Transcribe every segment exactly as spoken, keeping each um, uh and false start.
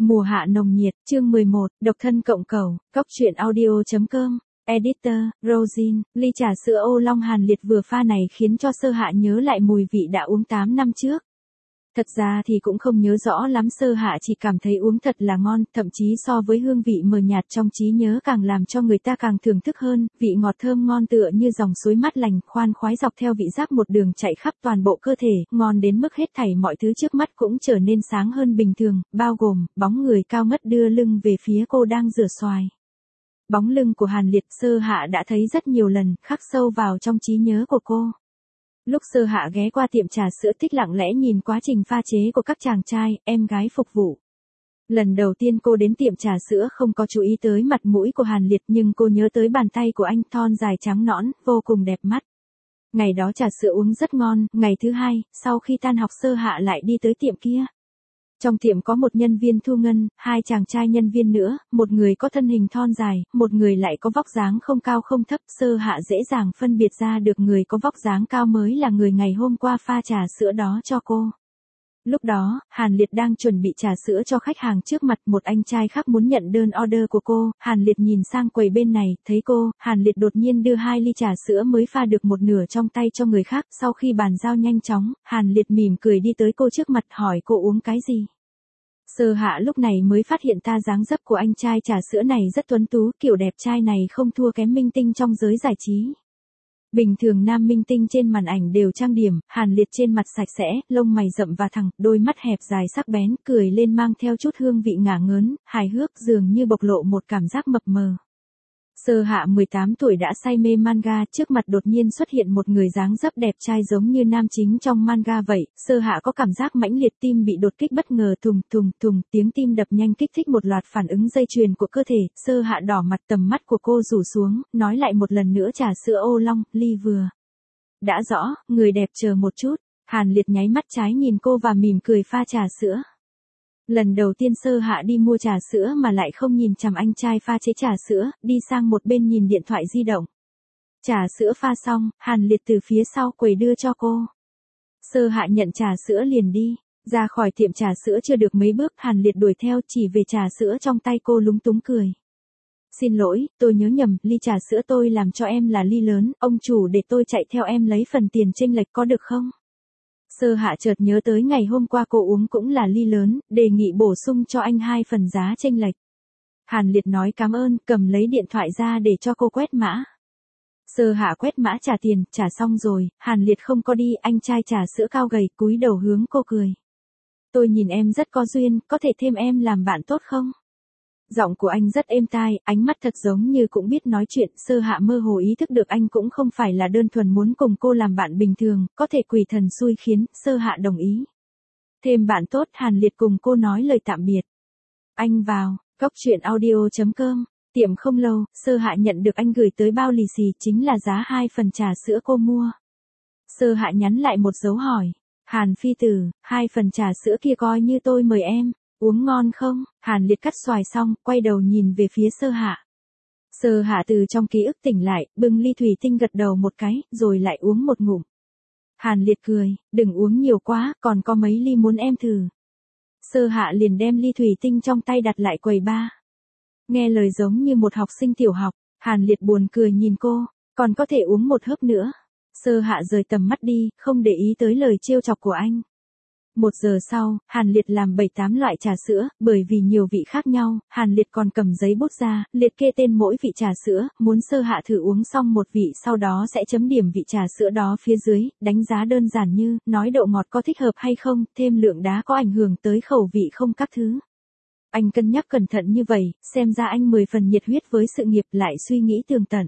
Mùa hạ nồng nhiệt, chương mười một, độc thân cộng cầu, cóc truyện audio chấm com, editor, Rosin, ly trà sữa ô long hàn liệt vừa pha này khiến cho Sơ Hạ nhớ lại mùi vị đã uống tám năm trước. Thật ra thì cũng không nhớ rõ lắm, Sơ Hạ chỉ cảm thấy uống thật là ngon, thậm chí so với hương vị mờ nhạt trong trí nhớ càng làm cho người ta càng thưởng thức hơn, vị ngọt thơm ngon tựa như dòng suối mát lành, khoan khoái dọc theo vị giác một đường chạy khắp toàn bộ cơ thể, ngon đến mức hết thảy mọi thứ trước mắt cũng trở nên sáng hơn bình thường, bao gồm, bóng người cao ngất đưa lưng về phía cô đang rửa xoài. Bóng lưng của Hàn Liệt Sơ Hạ đã thấy rất nhiều lần, khắc sâu vào trong trí nhớ của cô. Lúc Sơ Hạ ghé qua tiệm trà sữa thích lặng lẽ nhìn quá trình pha chế của các chàng trai, em gái phục vụ. Lần đầu tiên cô đến tiệm trà sữa không có chú ý tới mặt mũi của Hàn Liệt, nhưng cô nhớ tới bàn tay của anh thon dài trắng nõn, vô cùng đẹp mắt. Ngày đó trà sữa uống rất ngon, ngày thứ hai, sau khi tan học Sơ Hạ lại đi tới tiệm kia. Trong tiệm có một nhân viên thu ngân, hai chàng trai nhân viên nữa, một người có thân hình thon dài, một người lại có vóc dáng không cao không thấp. Sơ Hạ dễ dàng phân biệt ra được người có vóc dáng cao mới là người ngày hôm qua pha trà sữa đó cho cô. Lúc đó, Hàn Liệt đang chuẩn bị trà sữa cho khách hàng trước mặt, một anh trai khác muốn nhận đơn order của cô. Hàn Liệt nhìn sang quầy bên này, thấy cô, Hàn Liệt đột nhiên đưa hai ly trà sữa mới pha được một nửa trong tay cho người khác. Sau khi bàn giao nhanh chóng, Hàn Liệt mỉm cười đi tới cô trước mặt hỏi cô uống cái gì. Sơ Hạ lúc này mới phát hiện ta dáng dấp của anh trai trà sữa này rất tuấn tú, kiểu đẹp trai này không thua kém minh tinh trong giới giải trí. Bình thường nam minh tinh trên màn ảnh đều trang điểm, Hàn Liệt trên mặt sạch sẽ, lông mày rậm và thẳng, đôi mắt hẹp dài sắc bén, cười lên mang theo chút hương vị ngả ngớn, hài hước, dường như bộc lộ một cảm giác mập mờ. Sơ Hạ mười tám tuổi đã say mê manga, trước mặt đột nhiên xuất hiện một người dáng dấp đẹp trai giống như nam chính trong manga vậy. Sơ Hạ có cảm giác mãnh liệt, tim bị đột kích bất ngờ, thùng thùng thùng, tiếng tim đập nhanh kích thích một loạt phản ứng dây chuyền của cơ thể. Sơ Hạ đỏ mặt, tầm mắt của cô rủ xuống, nói lại một lần nữa trà sữa ô long, ly vừa. Đã rõ, người đẹp chờ một chút. Hàn Liệt nháy mắt trái nhìn cô và mỉm cười pha trà sữa. Lần đầu tiên Sơ Hạ đi mua trà sữa mà lại không nhìn chằm anh trai pha chế trà sữa, đi sang một bên nhìn điện thoại di động. Trà sữa pha xong, Hàn Liệt từ phía sau quầy đưa cho cô. Sơ Hạ nhận trà sữa liền đi, ra khỏi tiệm trà sữa chưa được mấy bước, Hàn Liệt đuổi theo chỉ về trà sữa trong tay cô lúng túng cười. Xin lỗi, tôi nhớ nhầm, ly trà sữa tôi làm cho em là ly lớn, ông chủ để tôi chạy theo em lấy phần tiền chênh lệch có được không? Sơ Hạ chợt nhớ tới ngày hôm qua cô uống cũng là ly lớn, đề nghị bổ sung cho anh hai phần giá chênh lệch. Hàn Liệt nói cảm ơn, cầm lấy điện thoại ra để cho cô quét mã. Sơ Hạ quét mã trả tiền, trả xong rồi, Hàn Liệt không có đi, anh trai trà sữa cao gầy cúi đầu hướng cô cười. Tôi nhìn em rất có duyên, có thể thêm em làm bạn tốt không? Giọng của anh rất êm tai, ánh mắt thật giống như cũng biết nói chuyện. Sơ Hạ mơ hồ ý thức được anh cũng không phải là đơn thuần muốn cùng cô làm bạn bình thường, có thể quỷ thần xui khiến. Sơ Hạ đồng ý. Thêm bạn tốt, Hàn Liệt cùng cô nói lời tạm biệt. Anh vào, cóc truyện audio chấm com. Tiệm không lâu, Sơ Hạ nhận được anh gửi tới bao lì xì, chính là giá hai phần trà sữa cô mua. Sơ Hạ nhắn lại một dấu hỏi. Hàn phi tử, hai phần trà sữa kia coi như tôi mời em. Uống ngon không? Hàn Liệt cắt xoài xong, quay đầu nhìn về phía Sơ Hạ. Sơ Hạ từ trong ký ức tỉnh lại, bưng ly thủy tinh gật đầu một cái, rồi lại uống một ngụm. Hàn Liệt cười, đừng uống nhiều quá, còn có mấy ly muốn em thử. Sơ Hạ liền đem ly thủy tinh trong tay đặt lại quầy ba. Nghe lời giống như một học sinh tiểu học, Hàn Liệt buồn cười nhìn cô, còn có thể uống một hớp nữa. Sơ Hạ rời tầm mắt đi, không để ý tới lời trêu chọc của anh. Một giờ sau, Hàn Liệt làm bảy tám loại trà sữa, bởi vì nhiều vị khác nhau, Hàn Liệt còn cầm giấy bút ra, liệt kê tên mỗi vị trà sữa, muốn Sơ Hạ thử uống xong một vị sau đó sẽ chấm điểm vị trà sữa đó phía dưới, đánh giá đơn giản như, nói độ ngọt có thích hợp hay không, thêm lượng đá có ảnh hưởng tới khẩu vị không các thứ. Anh cân nhắc cẩn thận như vậy, xem ra anh mười phần nhiệt huyết với sự nghiệp lại suy nghĩ tường tận.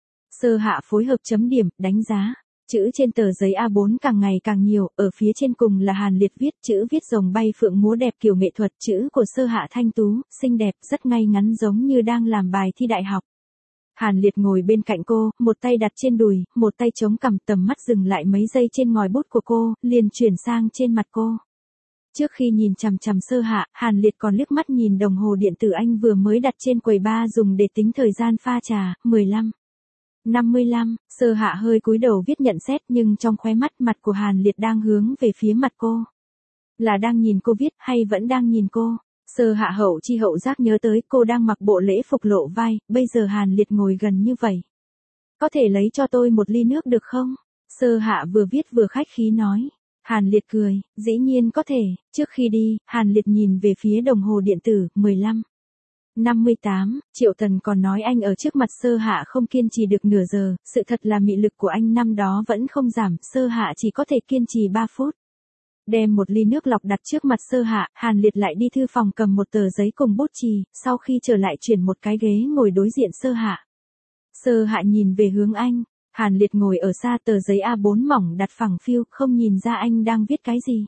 Sơ Hạ phối hợp chấm điểm, đánh giá. Chữ trên tờ giấy A bốn càng ngày càng nhiều, ở phía trên cùng là Hàn Liệt viết, chữ viết rồng bay phượng múa đẹp kiểu nghệ thuật, chữ của Sơ Hạ thanh tú, xinh đẹp, rất ngay ngắn giống như đang làm bài thi đại học. Hàn Liệt ngồi bên cạnh cô, một tay đặt trên đùi, một tay chống cằm, tầm mắt dừng lại mấy giây trên ngòi bút của cô, liền chuyển sang trên mặt cô. Trước khi nhìn chằm chằm Sơ Hạ, Hàn Liệt còn liếc mắt nhìn đồng hồ điện tử anh vừa mới đặt trên quầy ba dùng để tính thời gian pha trà, mười lăm. năm mươi lăm, Sơ Hạ hơi cúi đầu viết nhận xét nhưng trong khóe mắt mặt của Hàn Liệt đang hướng về phía mặt cô. Là đang nhìn cô viết hay vẫn đang nhìn cô? Sơ Hạ hậu chi hậu giác nhớ tới cô đang mặc bộ lễ phục lộ vai, bây giờ Hàn Liệt ngồi gần như vậy. Có thể lấy cho tôi một ly nước được không? Sơ Hạ vừa viết vừa khách khí nói. Hàn Liệt cười, dĩ nhiên có thể. Trước khi đi, Hàn Liệt nhìn về phía đồng hồ điện tử, mười lăm. năm mươi tám, Triệu Tần còn nói anh ở trước mặt Sơ Hạ không kiên trì được nửa giờ, sự thật là mị lực của anh năm đó vẫn không giảm, Sơ Hạ chỉ có thể kiên trì ba phút. Đem một ly nước lọc đặt trước mặt Sơ Hạ, Hàn Liệt lại đi thư phòng cầm một tờ giấy cùng bút chì, sau khi trở lại chuyển một cái ghế ngồi đối diện Sơ Hạ. Sơ Hạ nhìn về hướng anh, Hàn Liệt ngồi ở xa, tờ giấy A bốn mỏng đặt phẳng phiu, không nhìn ra anh đang viết cái gì.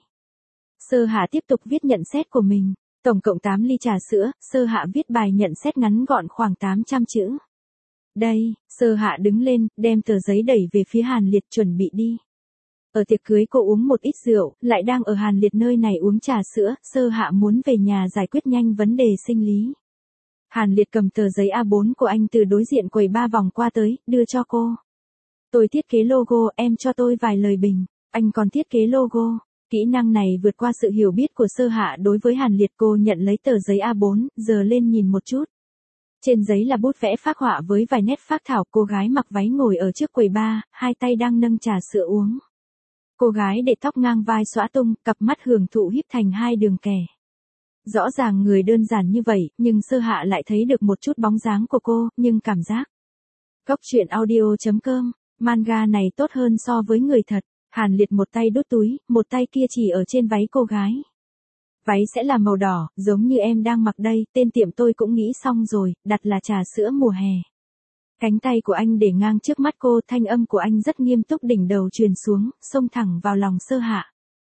Sơ Hạ tiếp tục viết nhận xét của mình. Tổng cộng tám ly trà sữa, Sơ Hạ viết bài nhận xét ngắn gọn khoảng tám trăm chữ. Đây, Sơ Hạ đứng lên, đem tờ giấy đẩy về phía Hàn Liệt chuẩn bị đi. Ở tiệc cưới cô uống một ít rượu, lại đang ở Hàn Liệt nơi này uống trà sữa, Sơ Hạ muốn về nhà giải quyết nhanh vấn đề sinh lý. Hàn Liệt cầm tờ giấy A bốn của anh từ đối diện quầy ba vòng qua tới, đưa cho cô. Tôi thiết kế logo, em cho tôi vài lời bình. Anh còn thiết kế logo. Kỹ năng này vượt qua sự hiểu biết của Sơ Hạ đối với Hàn Liệt. Cô nhận lấy tờ giấy A bốn, giờ lên nhìn một chút. Trên giấy là bút vẽ phác họa với vài nét phác thảo, cô gái mặc váy ngồi ở trước quầy bar, hai tay đang nâng trà sữa uống. Cô gái để tóc ngang vai xõa tung, cặp mắt hưởng thụ híp thành hai đường kẻ. Rõ ràng người đơn giản như vậy, nhưng Sơ Hạ lại thấy được một chút bóng dáng của cô, nhưng cảm giác. Cóc truyện audio chấm com, manga này tốt hơn so với người thật. Hàn Liệt một tay đút túi, một tay kia chỉ ở trên váy cô gái. Váy sẽ là màu đỏ, giống như em đang mặc đây, tên tiệm tôi cũng nghĩ xong rồi, đặt là trà sữa mùa hè. Cánh tay của anh để ngang trước mắt cô, thanh âm của anh rất nghiêm túc, đỉnh đầu truyền xuống, xông thẳng vào lòng Sơ Hạ.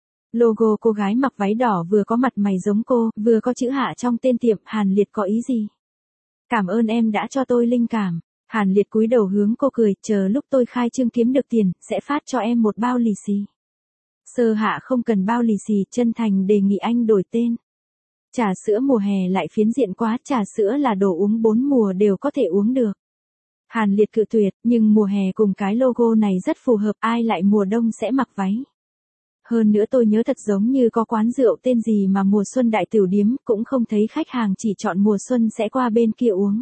Logo cô gái mặc váy đỏ vừa có mặt mày giống cô, vừa có chữ Hạ trong tên tiệm. Hàn Liệt có ý gì? Cảm ơn em đã cho tôi linh cảm. Hàn Liệt cúi đầu hướng cô cười, chờ lúc tôi khai trương kiếm được tiền, sẽ phát cho em một bao lì xì. Sơ Hạ không cần bao lì xì, chân thành đề nghị anh đổi tên. Trà sữa mùa hè lại phiến diện quá, trà sữa là đồ uống bốn mùa đều có thể uống được. Hàn Liệt cự tuyệt, nhưng mùa hè cùng cái logo này rất phù hợp, ai lại mùa đông sẽ mặc váy. Hơn nữa tôi nhớ thật giống như có quán rượu tên gì mà mùa xuân đại tiểu điếm, cũng không thấy khách hàng chỉ chọn mùa xuân sẽ qua bên kia uống.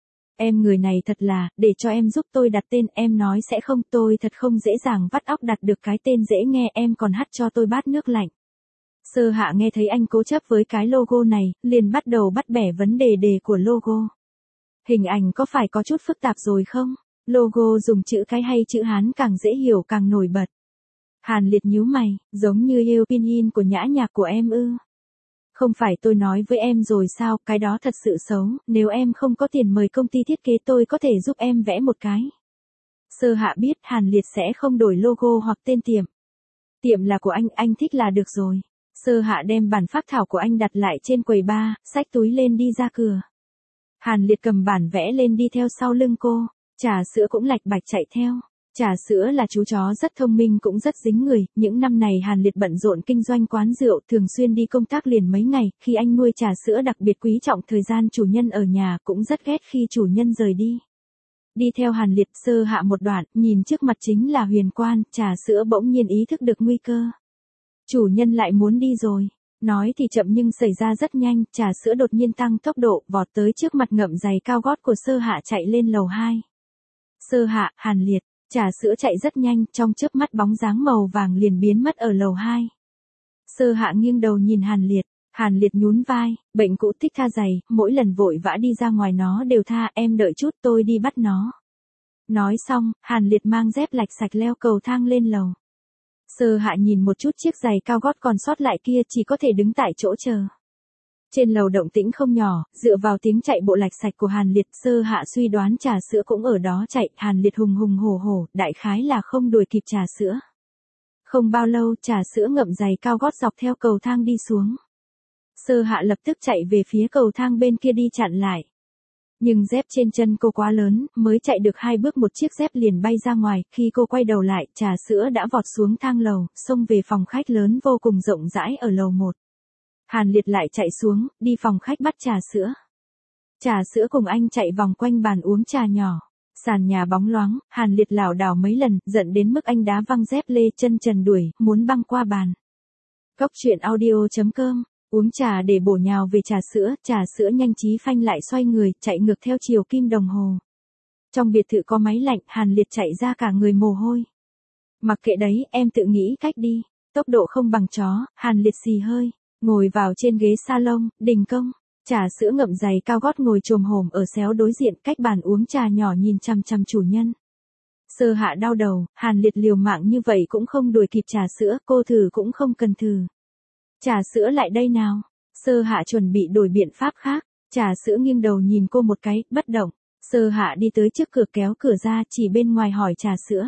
Em người này thật là, để cho em giúp tôi đặt tên, em nói sẽ không, tôi thật không dễ dàng vắt óc đặt được cái tên dễ nghe, em còn hắt cho tôi bát nước lạnh. Sơ Hạ nghe thấy anh cố chấp với cái logo này, liền bắt đầu bắt bẻ vấn đề đề của logo. Hình ảnh có phải có chút phức tạp rồi không? Logo dùng chữ cái hay chữ Hán càng dễ hiểu càng nổi bật. Hàn Liệt nhíu mày, giống như Yêu Pinyin của nhã nhạc của em ư. Không phải tôi nói với em rồi sao, cái đó thật sự xấu, nếu em không có tiền mời công ty thiết kế tôi có thể giúp em vẽ một cái. Sơ Hạ biết Hàn Liệt sẽ không đổi logo hoặc tên tiệm. Tiệm là của anh, anh thích là được rồi. Sơ Hạ đem bản phác thảo của anh đặt lại trên quầy bar, xách túi lên đi ra cửa. Hàn Liệt cầm bản vẽ lên đi theo sau lưng cô, trà sữa cũng lạch bạch chạy theo. Trà sữa là chú chó rất thông minh cũng rất dính người, những năm này Hàn Liệt bận rộn kinh doanh quán rượu, thường xuyên đi công tác liền mấy ngày, khi anh nuôi trà sữa đặc biệt quý trọng thời gian chủ nhân ở nhà, cũng rất ghét khi chủ nhân rời đi. Đi theo Hàn Liệt, Sơ Hạ một đoạn, nhìn trước mặt chính là Huyền Quan, trà sữa bỗng nhiên ý thức được nguy cơ. Chủ nhân lại muốn đi rồi. Nói thì chậm nhưng xảy ra rất nhanh, trà sữa đột nhiên tăng tốc độ, vọt tới trước mặt ngậm giày cao gót của Sơ Hạ chạy lên lầu hai. Sơ Hạ, Hàn Liệt. Trà sữa chạy rất nhanh, trong chớp mắt bóng dáng màu vàng liền biến mất ở lầu hai. Sơ Hạ nghiêng đầu nhìn Hàn Liệt, Hàn Liệt nhún vai, bệnh cũ thích tha giày, mỗi lần vội vã đi ra ngoài nó đều tha, em đợi chút tôi đi bắt nó. Nói xong, Hàn Liệt mang dép lạch sạch leo cầu thang lên lầu. Sơ Hạ nhìn một chút chiếc giày cao gót còn sót lại kia, chỉ có thể đứng tại chỗ chờ. Trên lầu động tĩnh không nhỏ, dựa vào tiếng chạy bộ lạch sạch của Hàn Liệt, Sơ Hạ suy đoán trà sữa cũng ở đó chạy, Hàn Liệt hùng hùng hổ hổ, đại khái là không đuổi kịp trà sữa. Không bao lâu, trà sữa ngậm giày cao gót dọc theo cầu thang đi xuống. Sơ Hạ lập tức chạy về phía cầu thang bên kia đi chặn lại. Nhưng dép trên chân cô quá lớn, mới chạy được hai bước một chiếc dép liền bay ra ngoài, khi cô quay đầu lại, trà sữa đã vọt xuống thang lầu, xông về phòng khách lớn vô cùng rộng rãi ở lầu một. Hàn Liệt lại chạy xuống, đi phòng khách bắt trà sữa. Trà sữa cùng anh chạy vòng quanh bàn uống trà nhỏ. Sàn nhà bóng loáng, Hàn Liệt lảo đảo mấy lần, giận đến mức anh đá văng dép lê chân trần đuổi, muốn băng qua bàn. Cóc truyện audio chấm com Uống trà để bổ nhào về trà sữa, trà sữa nhanh chí phanh lại xoay người, chạy ngược theo chiều kim đồng hồ. Trong biệt thự có máy lạnh, Hàn Liệt chạy ra cả người mồ hôi. Mặc kệ đấy, em tự nghĩ cách đi. Tốc độ không bằng chó, Hàn Liệt xì hơi, ngồi vào trên ghế salon, đình công. Trà sữa ngậm giày cao gót ngồi chồm hổm ở xéo đối diện, cách bàn uống trà nhỏ nhìn chằm chằm chủ nhân. Sơ Hạ đau đầu, Hàn Liệt liều mạng như vậy cũng không đuổi kịp trà sữa, cô thử cũng không cần thử. Trà sữa lại đây nào. Sơ Hạ chuẩn bị đổi biện pháp khác. Trà sữa nghiêng đầu nhìn cô một cái, bất động. Sơ Hạ đi tới trước cửa kéo cửa ra, chỉ bên ngoài hỏi trà sữa.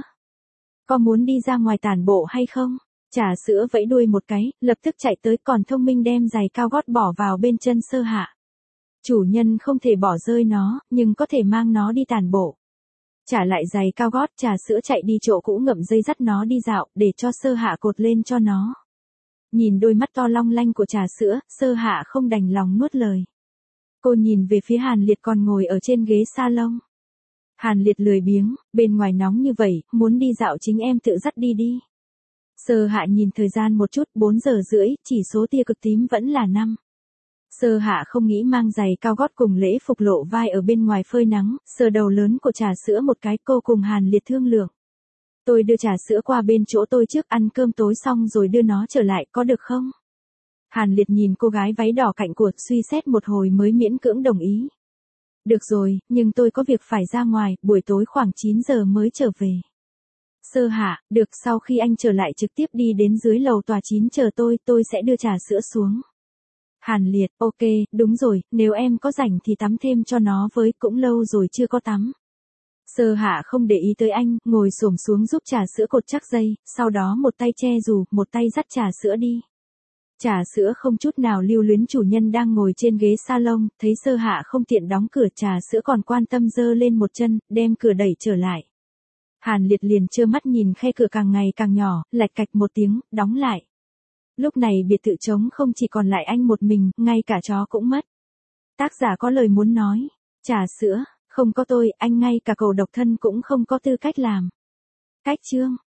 Có muốn đi ra ngoài tản bộ hay không? Trà sữa vẫy đuôi một cái, lập tức chạy tới, còn thông minh đem giày cao gót bỏ vào bên chân Sơ Hạ. Chủ nhân không thể bỏ rơi nó, nhưng có thể mang nó đi tản bộ. Trả lại giày cao gót, trà sữa chạy đi chỗ cũ ngậm dây dắt nó đi dạo, để cho Sơ Hạ cột lên cho nó. Nhìn đôi mắt to long lanh của trà sữa, Sơ Hạ không đành lòng nuốt lời. Cô nhìn về phía Hàn Liệt còn ngồi ở trên ghế salon. Hàn Liệt lười biếng, bên ngoài nóng như vậy, muốn đi dạo chính em tự dắt đi đi. Sơ Hạ nhìn thời gian một chút, bốn giờ rưỡi, chỉ số tia cực tím vẫn là năm. Sơ Hạ không nghĩ mang giày cao gót cùng lễ phục lộ vai ở bên ngoài phơi nắng, sờ đầu lớn của trà sữa một cái, cô cùng Hàn Liệt thương lượng. Tôi đưa trà sữa qua bên chỗ tôi trước, ăn cơm tối xong rồi đưa nó trở lại, có được không? Hàn Liệt nhìn cô gái váy đỏ cạnh của, suy xét một hồi mới miễn cưỡng đồng ý. Được rồi, nhưng tôi có việc phải ra ngoài, buổi tối khoảng chín giờ mới trở về. Sơ Hạ, được, sau khi anh trở lại trực tiếp đi đến dưới lầu tòa chín chờ tôi, tôi sẽ đưa trà sữa xuống. Hàn Liệt, ok, đúng rồi, nếu em có rảnh thì tắm thêm cho nó với, cũng lâu rồi chưa có tắm. Sơ Hạ không để ý tới anh, ngồi xổm xuống giúp trà sữa cột chắc dây, sau đó một tay che dù, một tay dắt trà sữa đi. Trà sữa không chút nào lưu luyến chủ nhân đang ngồi trên ghế salon, thấy Sơ Hạ không tiện đóng cửa, trà sữa còn quan tâm giơ lên một chân, đem cửa đẩy trở lại. Hàn Liệt liền trơ mắt nhìn khe cửa càng ngày càng nhỏ, lạch cạch một tiếng, đóng lại. Lúc này biệt thự trống không chỉ còn lại anh một mình, ngay cả chó cũng mất. Tác giả có lời muốn nói. Trà sữa, không có tôi, anh ngay cả cầu độc thân cũng không có tư cách làm. Cách chương.